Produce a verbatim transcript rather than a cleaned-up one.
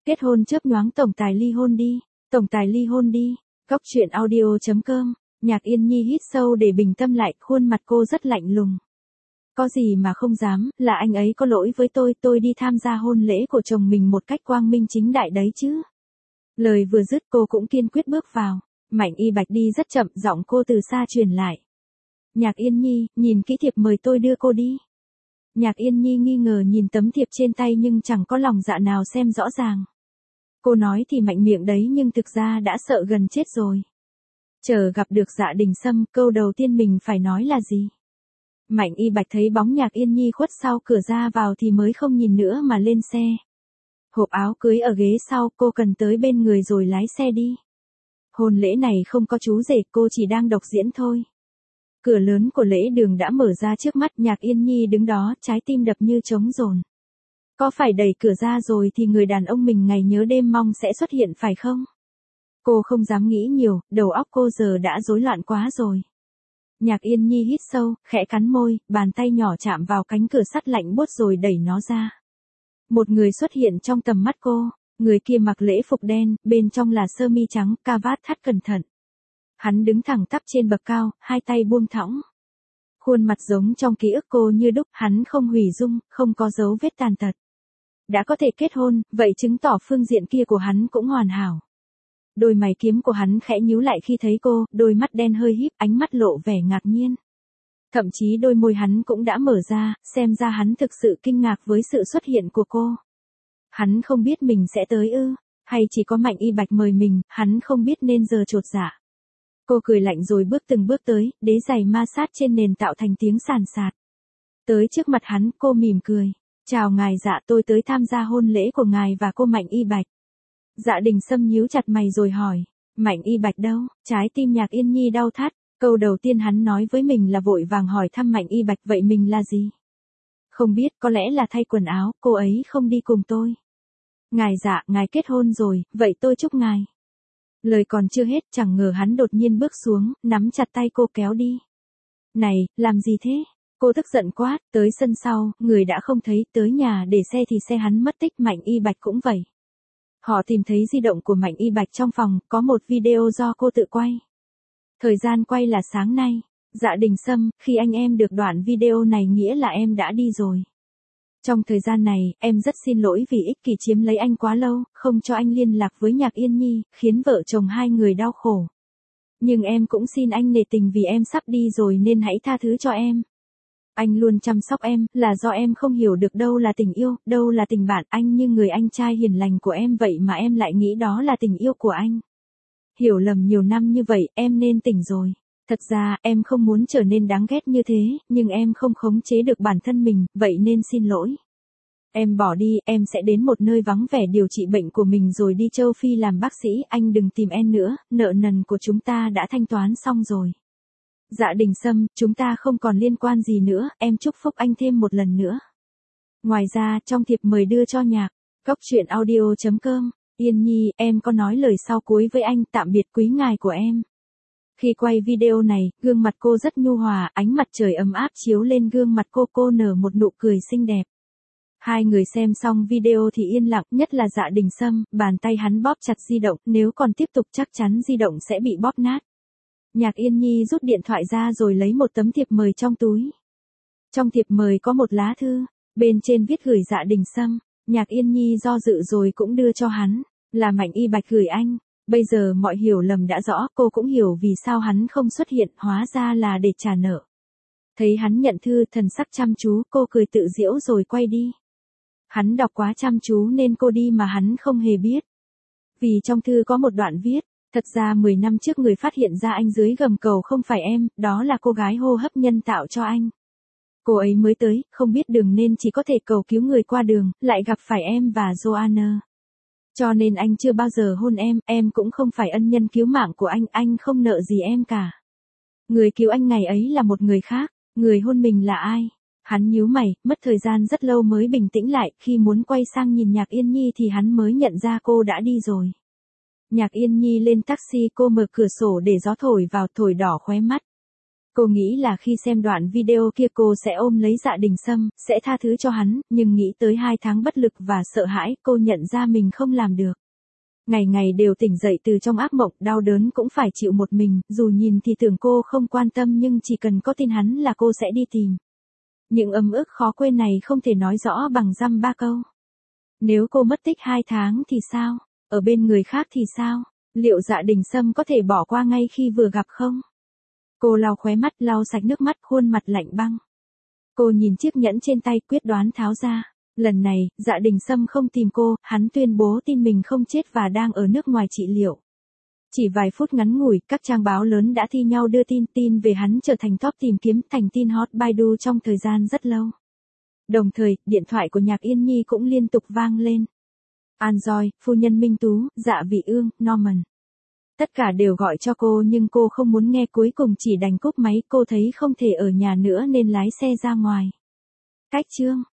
Kết hôn chớp nhoáng tổng tài ly hôn đi, tổng tài ly hôn đi. Góc truyện audio chấm com, Nhạc Yên Nhi hít sâu để bình tâm lại, khuôn mặt cô rất lạnh lùng. Có gì mà không dám, là anh ấy có lỗi với tôi, tôi đi tham gia hôn lễ của chồng mình một cách quang minh chính đại đấy chứ. Lời vừa dứt cô cũng kiên quyết bước vào, Mạnh Y Bạch đi rất chậm, giọng cô từ xa truyền lại. Nhạc Yên Nhi, nhìn kỹ thiệp mời tôi đưa cô đi. Nhạc Yên Nhi nghi ngờ nhìn tấm thiệp trên tay nhưng chẳng có lòng dạ nào xem rõ ràng. Cô nói thì mạnh miệng đấy nhưng thực ra đã sợ gần chết rồi. Chờ gặp được Dạ Đình Sâm, câu đầu tiên mình phải nói là gì? Mạnh Y Bạch thấy bóng Nhạc Yên Nhi khuất sau cửa ra vào thì mới không nhìn nữa mà lên xe. Hộp áo cưới ở ghế sau, cô cần tới bên người rồi lái xe đi. Hôn lễ này không có chú rể, cô chỉ đang độc diễn thôi. Cửa lớn của lễ đường đã mở ra trước mắt, Nhạc Yên Nhi đứng đó, trái tim đập như trống dồn. Có phải đẩy cửa ra rồi thì người đàn ông mình ngày nhớ đêm mong sẽ xuất hiện phải không? Cô không dám nghĩ nhiều, đầu óc cô giờ đã rối loạn quá rồi. Nhạc Yên Nhi hít sâu, khẽ cắn môi, bàn tay nhỏ chạm vào cánh cửa sắt lạnh buốt rồi đẩy nó ra. Một người xuất hiện trong tầm mắt cô, người kia mặc lễ phục đen, bên trong là sơ mi trắng, cà vạt thắt cẩn thận. Hắn đứng thẳng tắp trên bậc cao, hai tay buông thõng. Khuôn mặt giống trong ký ức cô như đúc, hắn không hủy dung, không có dấu vết tàn tật. Đã có thể kết hôn, vậy chứng tỏ phương diện kia của hắn cũng hoàn hảo. Đôi mày kiếm của hắn khẽ nhíu lại khi thấy cô, đôi mắt đen hơi híp, ánh mắt lộ vẻ ngạc nhiên. Thậm chí đôi môi hắn cũng đã mở ra, xem ra hắn thực sự kinh ngạc với sự xuất hiện của cô. Hắn không biết mình sẽ tới ư, hay chỉ có Mạnh Y Bạch mời mình, hắn không biết nên giờ chột dạ. Cô cười lạnh rồi bước từng bước tới, đế giày ma sát trên nền tạo thành tiếng sàn sạt. Tới trước mặt hắn, cô mỉm cười. Chào ngài, dạ tôi tới tham gia hôn lễ của ngài và cô Mạnh Y Bạch. Dạ Đình Sâm nhíu chặt mày rồi hỏi, Mạnh Y Bạch đâu? Trái tim Nhạc Yên Nhi đau thắt, câu đầu tiên hắn nói với mình là vội vàng hỏi thăm Mạnh Y Bạch, vậy mình là gì? Không biết, có lẽ là thay quần áo, cô ấy không đi cùng tôi. Ngài dạ, ngài kết hôn rồi, vậy tôi chúc ngài. Lời còn chưa hết, chẳng ngờ hắn đột nhiên bước xuống, nắm chặt tay cô kéo đi. Này, làm gì thế? Cô tức giận quát, tới sân sau, người đã không thấy, tới nhà để xe thì xe hắn mất tích, Mạnh Y Bạch cũng vậy. Họ tìm thấy di động của Mạnh Y Bạch trong phòng, có một video do cô tự quay. Thời gian quay là sáng nay. Dạ Đình Sâm, khi anh em được đoạn video này nghĩa là em đã đi rồi. Trong thời gian này, em rất xin lỗi vì ích kỷ chiếm lấy anh quá lâu, không cho anh liên lạc với Nhạc Yên Nhi, khiến vợ chồng hai người đau khổ. Nhưng em cũng xin anh nể tình vì em sắp đi rồi nên hãy tha thứ cho em. Anh luôn chăm sóc em, là do em không hiểu được đâu là tình yêu, đâu là tình bạn, anh như người anh trai hiền lành của em vậy mà em lại nghĩ đó là tình yêu của anh. Hiểu lầm nhiều năm như vậy, em nên tỉnh rồi. Thật ra, em không muốn trở nên đáng ghét như thế, nhưng em không khống chế được bản thân mình, vậy nên xin lỗi. Em bỏ đi, em sẽ đến một nơi vắng vẻ điều trị bệnh của mình rồi đi châu Phi làm bác sĩ, anh đừng tìm em nữa, nợ nần của chúng ta đã thanh toán xong rồi. Dạ Đình Sâm, chúng ta không còn liên quan gì nữa, em chúc phúc anh thêm một lần nữa. Ngoài ra, trong thiệp mời đưa cho Nhạc, góc truyện audio chấm com, Yên Nhi, em có nói lời sau cuối với anh, tạm biệt quý ngài của em. Khi quay video này, gương mặt cô rất nhu hòa, ánh mặt trời ấm áp chiếu lên gương mặt cô, cô nở một nụ cười xinh đẹp. Hai người xem xong video thì yên lặng, nhất là Dạ Đình Sâm, bàn tay hắn bóp chặt di động, nếu còn tiếp tục chắc chắn di động sẽ bị bóp nát. Nhạc Yên Nhi rút điện thoại ra rồi lấy một tấm thiệp mời trong túi. Trong thiệp mời có một lá thư, bên trên viết gửi Dạ Đình Sâm. Nhạc Yên Nhi do dự rồi cũng đưa cho hắn, là Mạnh Y Bạch gửi anh. Bây giờ mọi hiểu lầm đã rõ, cô cũng hiểu vì sao hắn không xuất hiện, hóa ra là để trả nợ. Thấy hắn nhận thư, thần sắc chăm chú, cô cười tự giễu rồi quay đi. Hắn đọc quá chăm chú nên cô đi mà hắn không hề biết. Vì trong thư có một đoạn viết, thật ra mười năm trước người phát hiện ra anh dưới gầm cầu không phải em, đó là cô gái hô hấp nhân tạo cho anh. Cô ấy mới tới, không biết đường nên chỉ có thể cầu cứu người qua đường, lại gặp phải em và Joanna. Cho nên anh chưa bao giờ hôn em, em cũng không phải ân nhân cứu mạng của anh, anh không nợ gì em cả. Người cứu anh ngày ấy là một người khác, người hôn mình là ai? Hắn nhíu mày, mất thời gian rất lâu mới bình tĩnh lại, khi muốn quay sang nhìn Nhạc Yên Nhi thì hắn mới nhận ra cô đã đi rồi. Nhạc Yên Nhi lên taxi, cô mở cửa sổ để gió thổi vào, thổi đỏ khóe mắt. Cô nghĩ là khi xem đoạn video kia cô sẽ ôm lấy Dạ Đình Sâm, sẽ tha thứ cho hắn, nhưng nghĩ tới hai tháng bất lực và sợ hãi, cô nhận ra mình không làm được. Ngày ngày đều tỉnh dậy từ trong ác mộng, đau đớn cũng phải chịu một mình, dù nhìn thì tưởng cô không quan tâm nhưng chỉ cần có tin hắn là cô sẽ đi tìm. Những ấm ức khó quên này không thể nói rõ bằng dăm ba câu. Nếu cô mất tích hai tháng thì sao? Ở bên người khác thì sao? Liệu Dạ Đình Sâm có thể bỏ qua ngay khi vừa gặp không? Cô lau khóe mắt, lau sạch nước mắt, khuôn mặt lạnh băng. Cô nhìn chiếc nhẫn trên tay, quyết đoán tháo ra. Lần này, Dạ Đình Sâm không tìm cô, hắn tuyên bố tin mình không chết và đang ở nước ngoài trị liệu. Chỉ vài phút ngắn ngủi, các trang báo lớn đã thi nhau đưa tin tin về hắn trở thành top tìm kiếm, thành tin hot Baidu trong thời gian rất lâu. Đồng thời, điện thoại của Nhạc Yên Nhi cũng liên tục vang lên. An Joy, phu nhân Minh Tú, Dạ Vị Ương, Norman. Tất cả đều gọi cho cô nhưng cô không muốn nghe, cuối cùng chỉ đành cúp máy. Cô thấy không thể ở nhà nữa nên lái xe ra ngoài. Cách chương